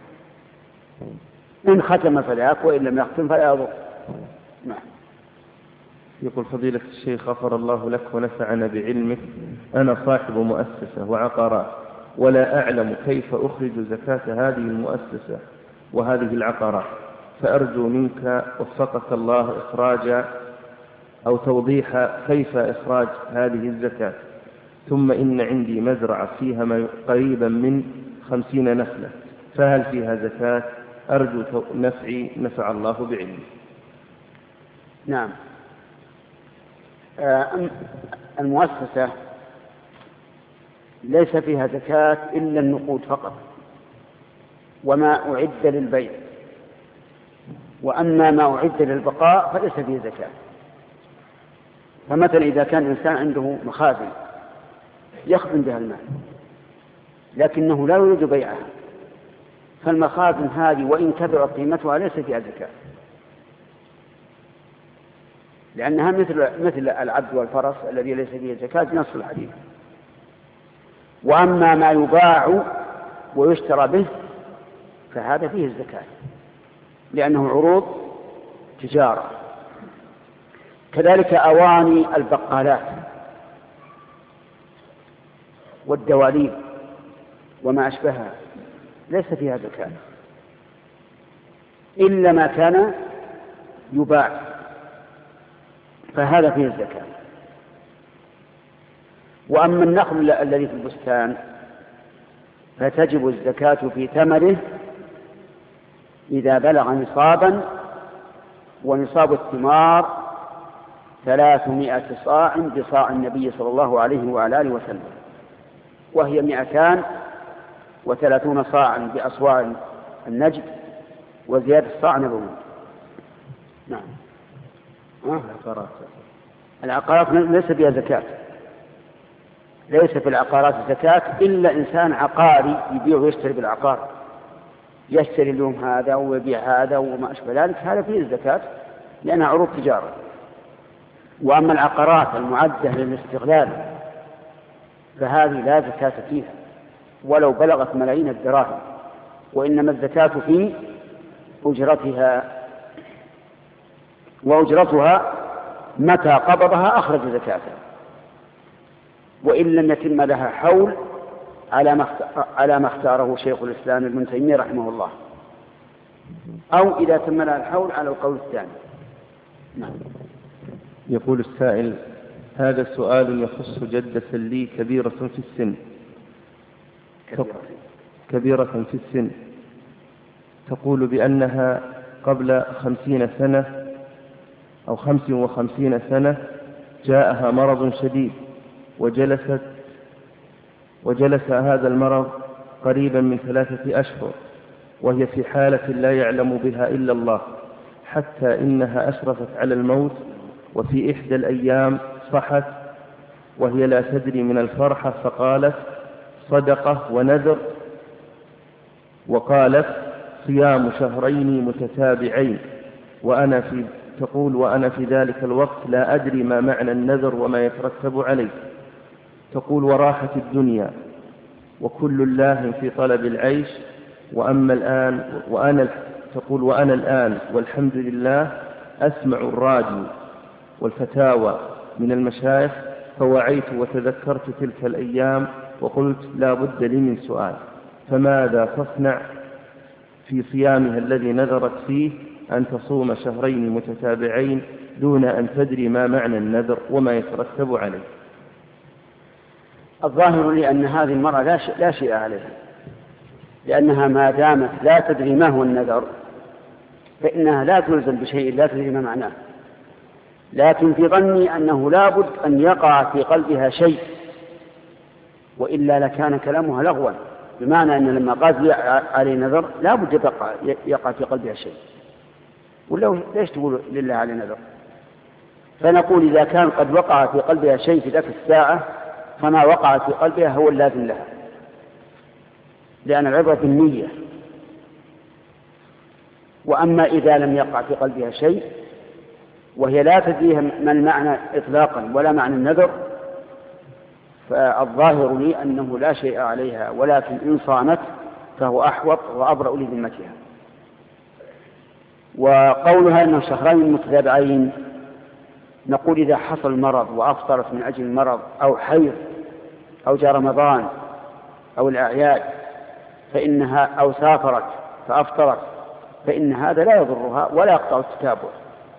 إن ختم فذاك وإن لم يختم فلا يضر. نعم. يقول فضيلة الشيخ غفر الله لك ونفعنا بعلمك، أنا صاحب مؤسسة وعقارات ولا أعلم كيف أخرج زكاة هذه المؤسسة وهذه العقارات، فأرجو منك وفقك الله إخراج أو توضيح كيف إخراج هذه الزكاة. ثم إن عندي مزرعة فيها قريبا من خمسين نخلة، فهل فيها زكاة؟ أرجو نفعي نفع الله بعلمي. نعم. المؤسسة ليس فيها زكاة إلا النقود فقط وما أعد للبيع، وأما ما أعد للبقاء فليس فيه زكاة. فمثلا إذا كان الإنسان عنده مخازن يخزن بها المال لكنه لا يريد بيعها، فالمخازن هذه وإن كثرت قيمتها ليس فيها زكاة، لأنها مثل مثل العبد والفرس الذي ليس فيه زكاة بنص الحديث. وأما ما يباع ويشترى به فهذا فيه الزكاة لأنه عروض تجارة. كذلك أواني البقالات والدواليب وما أشبهها ليس فيها زكاة إلا ما كان يباع، فهذا فيه الزكاة. وأما النخل الذي في البستان فتجب الزكاة في ثمره إذا بلغ نصابا، ونصاب الثمار ثلاثمائة صاع بصاع النبي صلى الله عليه وعلى آله وسلم، وهي مئتان وثلاثون صاعا بأصواع النجد وزيادة الصاع نبوي. نعم. العقارات العقارات ليس فيها زكاة، ليس في العقارات زكاة إلا إنسان عقاري يبيع ويشتري بالعقار، يشتري اليوم هذا ويبيع هذا وما أشبه ذلك، هذا فيه الزكاة لأنها عروض تجارة. وأما العقارات المعدة للاستغلال فهذه لا زكاة فيها ولو بلغت ملايين الدراهم، وإنما الزكاة في أجرتها، وأجرتها متى قبضها أخرج زكاتها، وإن لم يتم لها حول على ما اختاره شيخ الإسلام ابن تيمية رحمه الله، أو إذا تم لها الحول على القول الثاني. نعم. يقول السائل: هذا سؤال يخص جدة لي كبيرة في السن كبيرة. كبيرة في السن تقول بأنها قبل خمسين سنة أو خمس وخمسين سنة جاءها مرض شديد، وجلست وجلس هذا المرض قريبا من ثلاثة أشهر، وهي في حالة لا يعلم بها إلا الله، حتى إنها أشرفت على الموت، وفي إحدى الأيام صحت وهي لا تدري من الفرحة، فقالت صدقة ونذر، وقالت صيام شهرين متتابعين، وأنا في تقول وأنا في ذلك الوقت لا أدري ما معنى النذر وما يترتب عليه. تقول وراحت الدنيا وكل الله في طلب العيش، وأما الآن وأنا تقول وأنا الآن والحمد لله أسمع الراديو والفتاوى من المشايخ، فوعيت وتذكرت تلك الأيام وقلت لا بد لي من سؤال، فماذا تصنع في صيامها الذي نذرت فيه أن تصوم شهرين متتابعين دون أن تدري ما معنى النذر وما يترتب عليه؟ الظاهر لي أن هذه المرأة لا شيء, لا شيء عليها، لأنها ما دامت لا تدري ما هو النذر فإنها لا تلزم بشيء لا تدري ما معناه، لكن في ظني أنه لا بد أن يقع في قلبها شيء، وإلا لكان كلامها لغوا، بمعنى أن لما قالت لي علي نذر لا بد يقع, يقع في قلبها شيء، ولا ليش تقول لله علي نذر؟ فنقول إذا كان قد وقع في قلبها شيء في ذاك الساعة فما وقع في قلبها هو اللازم لها، لأن العبرة بالنية. وأما إذا لم يقع في قلبها شيء وهي لا تدري ما المعنى إطلاقا ولا معنى النذر فالظاهر لي أنه لا شيء عليها، ولكن إن صامت فهو أحوط وأبرأ لذمتها. وقولها أنه شهرين متتابعين نقول إذا حصل مرض وأفطرت من أجل المرض أو حيض أو جاء رمضان أو الأعياد فإنها أو سافرت فأفطرت فإن هذا لا يضرها ولا يقطع التتابع.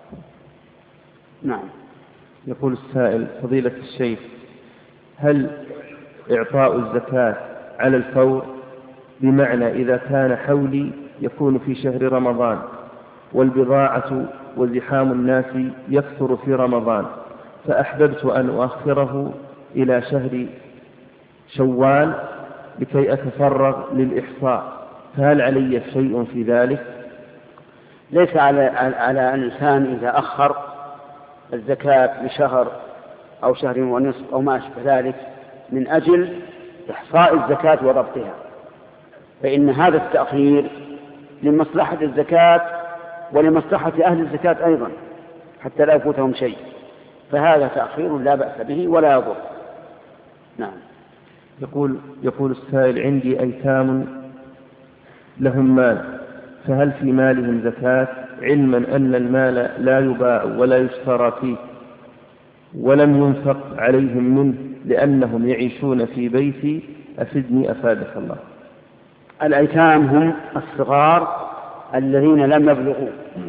نعم. يقول السائل: فضيلة الشيخ، هل إعطاء الزكاة على الفور، بمعنى إذا كان حولي يكون في شهر رمضان والبضاعة وزحام الناس يكثر في رمضان فأحببت أن أؤخره إلى شهر شوال لكي أتفرغ للإحصاء، فهل علي شيء في ذلك؟ ليس على على الإنسان إذا أخر الزكاة لشهر أو شهر ونصف أو ما أشبه ذلك من أجل إحصاء الزكاة وضبطها، فإن هذا التأخير لمصلحة الزكاة ولمصلحة أهل الزكاة أيضا حتى لا يفوتهم شيء، فهذا تأخير لا بأس به ولا يضر. نعم. يقول يقول السائل: عندي أيتام لهم مال، فهل في مالهم زكاة، علما أن المال لا يباع ولا يشترى فيه ولم ينفق عليهم منه لأنهم يعيشون في بيتي، أفدني أفادك الله. الأيتام هم الصغار الذين لم يبلغوا،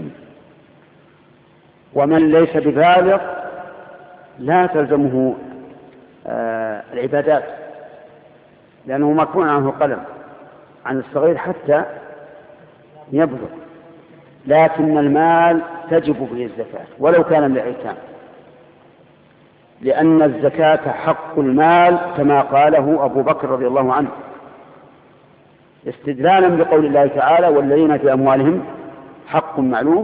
ومن ليس ببالغ لا تلزمه آه العبادات لأنه مكفون عنه القلم عن الصغير حتى يبلغ، لكن المال تجب به الزكاة ولو كان للأيتام، لأن الزكاة حق المال كما قاله أبو بكر رضي الله عنه استدلالا بقول الله تعالى: والذين في أموالهم حق معلوم،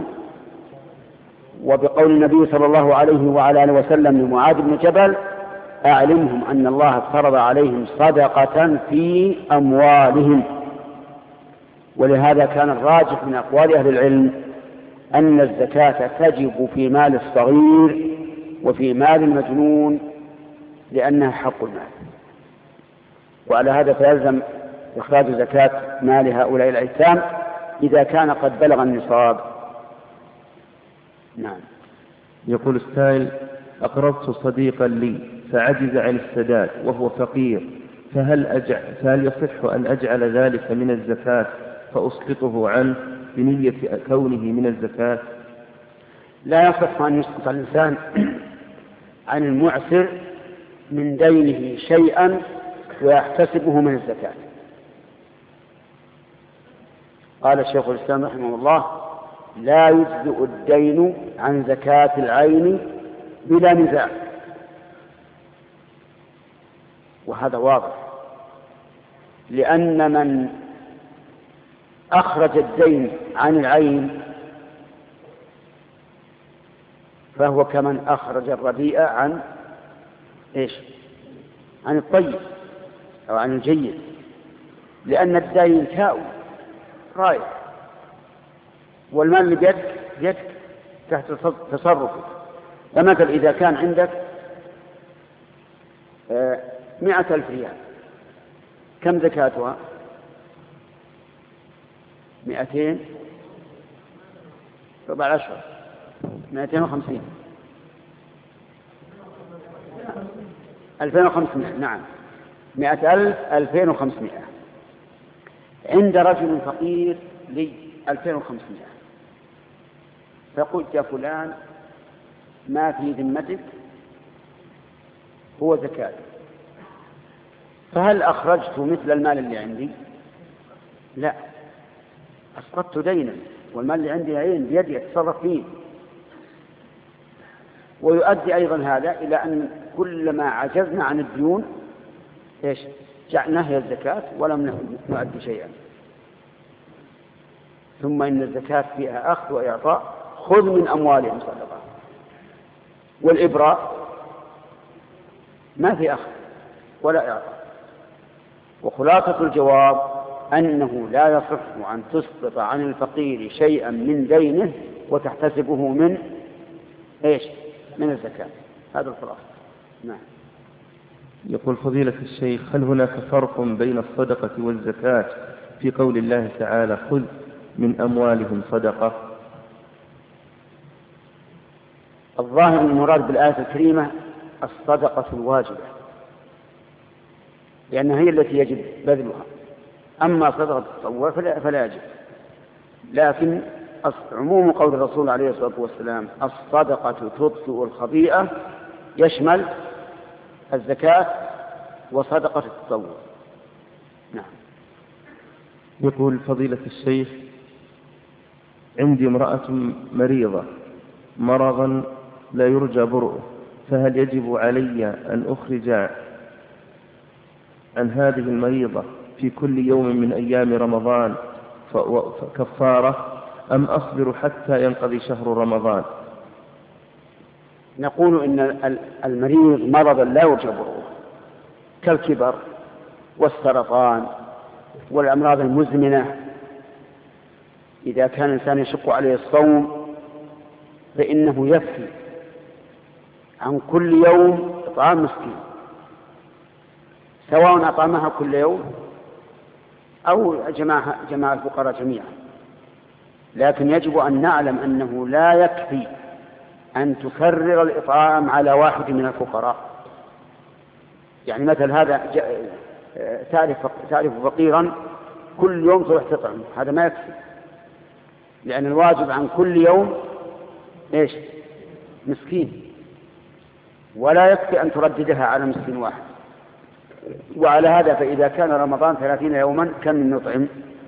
وبقول النبي صلى الله عليه وعلى آله وسلم لمعاذ بن جبل: أعلمهم أن الله فرض عليهم صدقة في أموالهم. ولهذا كان الراجح من أقوال أهل العلم أن الزكاة تجب في مال الصغير وفي مال المجنون لأنها حق المال، وعلى هذا فيلزم إخراج زكاة مال هؤلاء الأيتام إذا كان قد بلغ النصاب. نعم. يقول السائل: أقرضت صديقا لي فعجز عن السداد وهو فقير، فهل, أجع... فهل يصح أن أجعل ذلك من الزكاة فأسقطه عنه بنية كونه من الزكاة؟ لا يصح أن يسقط الإنسان عن المعسر من دينه شيئا ويحتسبه من الزكاة. قال الشيخ الإسلام رحمه الله: لا يجزئ الدين عن زكاة العين بلا نزاع. وهذا واضح، لأن من أخرج الدين عن العين فهو كمن أخرج الرديء عن إيش؟ عن الطيب أو عن الجيد، لأن الدين كاؤم رايح، والمال اللي بيدك بيدك تحت تصرفك. فمثل إذا كان عندك مئة ألف ريال كم زكاتها؟ مئتين ربع عشر مئتين وخمسين ألفين وخمسمائة. نعم، مئة ألف ألفين وخمسمائة. عند رجل فقير لي ألفين وخمسمائة، فقلت: يا فلان ما في ذمتك هو زكاة، فهل أخرجت مثل المال اللي عندي؟ لا، أسقطت دينا، والمال اللي عندي عين بيدي أتصرف فيه. ويؤدي أيضا هذا إلى أن كلما عجزنا عن الديون إيش جعلناه هي الزكاة ولم نؤدي شيئا. ثم إن الزكاة فيها أخذ وإعطاء، خذ من أموالهم صدقة، والإبراء ما في أخذ ولا إعطاء. وخلاصة الجواب أنه لا يصح أن تسقط عن الفقير شيئا من دينه وتحتسبه من إيش؟ من الزكاة. هذا الخلاصة. نعم. يقول فضيلة الشيخ: هل هناك فرق بين الصدقة والزكاة في قول الله تعالى خذ من أموالهم صدقة؟ الظاهر المراد بالآية الكريمة الصدقة الواجبة، لأنها هي التي يجب بذلها. أما صدقة التطوع فلا, فلا يجب. لكن عموم قول الرسول عليه الصلاة والسلام الصدقة تطفئ الخطيئة يشمل الزكاة وصدقة التطوع. نعم. يقول فضيلة الشيخ: عندي امرأة مريضة مرضا لا يرجى برؤه، فهل يجب علي أن أخرج عن هذه المريضة في كل يوم من أيام رمضان كفارة، أم أصبر حتى ينقضي شهر رمضان؟ نقول إن المريض مرضا لا يرجى برؤه كالكبر والسرطان والأمراض المزمنة، إذا كان الإنسان يشق عليه الصوم فإنه يكفي عن كل يوم إطعام مسكين، سواء أطعمها كل يوم أو جماع جماع الفقراء جميعا. لكن يجب أن نعلم أنه لا يكفي أن تكرر الإطعام على واحد من الفقراء. يعني مثل هذا تعرف تعرف فقيرا كل يوم تروح تطعم، هذا ما يكفي، لأن الواجب عن كل يوم إيش؟ مسكين، ولا يكفي أن ترددها على مسكين واحد. وعلى هذا فإذا كان رمضان ثلاثين يوما كم نطعم؟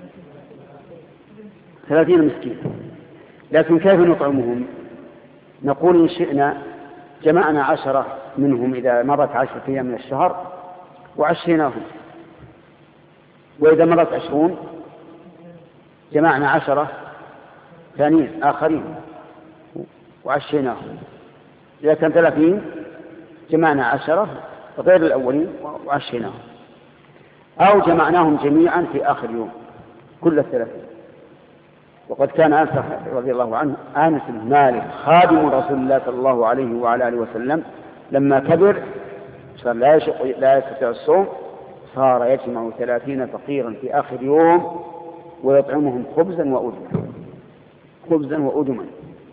ثلاثين مسكين. لكن كيف نطعمهم؟ نقول إن شئنا جمعنا عشرة منهم إذا مضت عشرة أيام من الشهر وعشيناهم، وإذا مضت عشرون جمعنا عشرة ثانيين آخرين وعشيناهم، إذا كان ثلاثين جمعنا عشرة غير الأولين وعشيناهم، أو جمعناهم جميعا في آخر يوم كل الثلاثين. وقد كان أنس رضي الله عنه أنس بن مالك خادم رسول الله صلى الله عليه وعلى آله وسلم لما كبر صار لا يشق لا يستطيع الصوم، صار يجمع ثلاثين فقيرا في آخر يوم ويطعمهم خبزا وأدما خبزا وأدما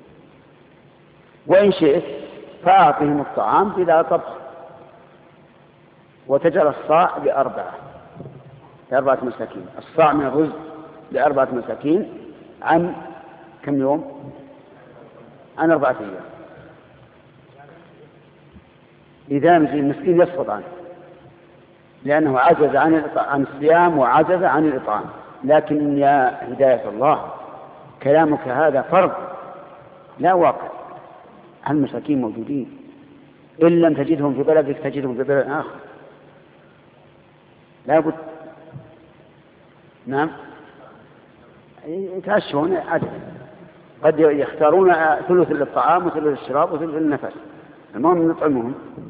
وإن شئت فأعطهم الطعام بلا طبخ، وتجرى الصاع بأربعة لأربعة مساكين، الصاع من الرز لأربعة مساكين عن كم يوم؟ عن أربعة أيام. إذا المسكين يسقط عنه لأنه عجز عن عن الصيام وعجز عن الإطعام. لكن يا هداية الله كلامك هذا فرض لا واقع، المساكين موجودين، إن لم تجدهم في بلدك تجدهم في بلد آخر لا بد. نعم يتعشون عدد، قد يختارون ثلث للطعام وثلث للشراب وثلث للنفس، المهم نطعمهم.